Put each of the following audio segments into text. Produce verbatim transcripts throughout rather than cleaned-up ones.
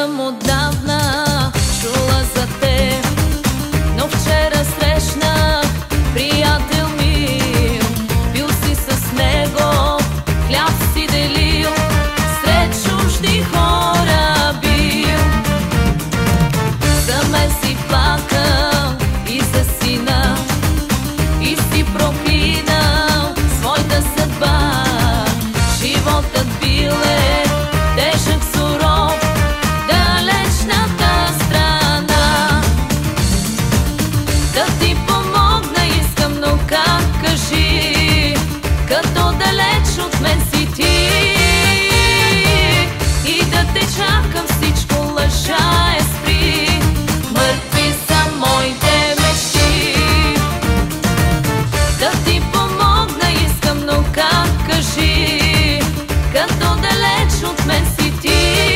съм отдавна чула за теб, но вчера срещнах приятел мил. Бил си с него, хляб си делил, сред чужди хора бил. За мен си плакал и за сина, и си проклинал своята съдба. Животът бил е тежък, суров, далечната страна. Да ти помогна искам, но как, кажи, като далеч от мен си ти. И да те чакам всичко лъжа е, спри, мъртви са моите мечти. Да ти помогна искам, но как, кажи, като далеч от мен си ти.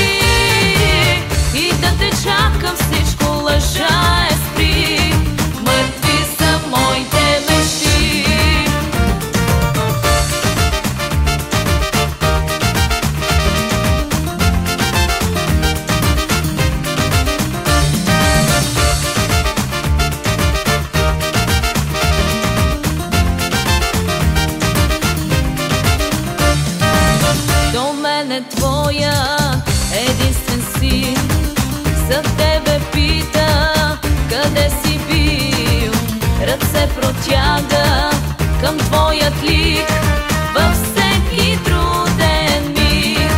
И да те чакам всичко лъжа е, спри, мъртви са моите мечти. До мен е твоя единствен син, за тебе пита, къде си бил. Ръце протяга към твоят лик във всеки труден миг.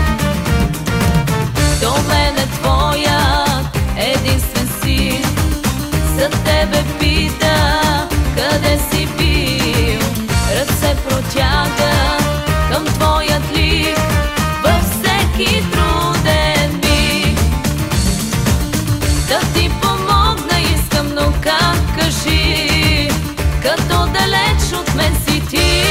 До мен е твоя единствен син, за тебе пита, къде си бил. Ръце протяга към твоят лик във всеки труден миг. Да ти помогна искам, но как, кажи, като далеч от мен си ти.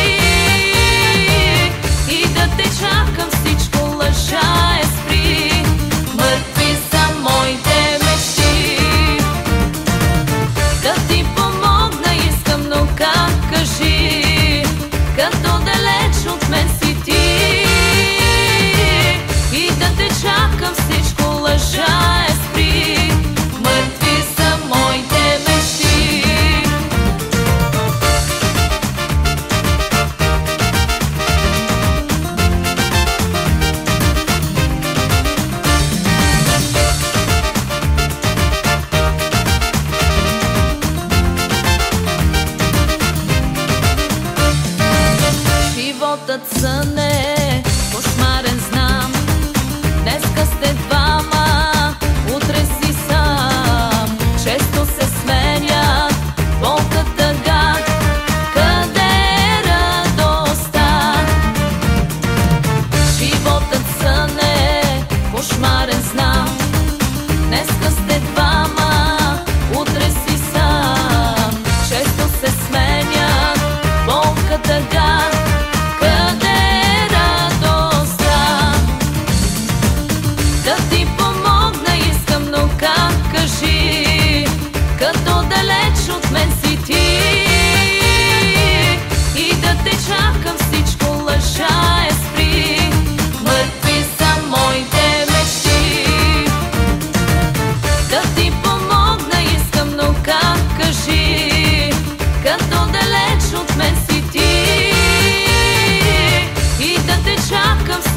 И да те чакам всичко лъжа е, спри, мъртви са моите мечти. Да ти помогна искам, но как, кажи, като далеч от мен си ти. И да те чакам всичко лъжа е, спри, мъртви са моите мечти. Животът сън е кошмарен, знам. Днеска сте двама, утре си сам. Често се сменят болката, гад, къде е радостта. Животът сън е кошмарен, знам. Днеска сте двама, утре си сам. Често се сменят болката, гад, къде е радостта. Да ти помогна искам, но как, кажи, като далеч от мен си ти. И да те чакам всичко лъжа е, спри, мъртви са моите мечти. Да ти помогна искам, но как, кажи, като далеч от мен си ти. И да те чакам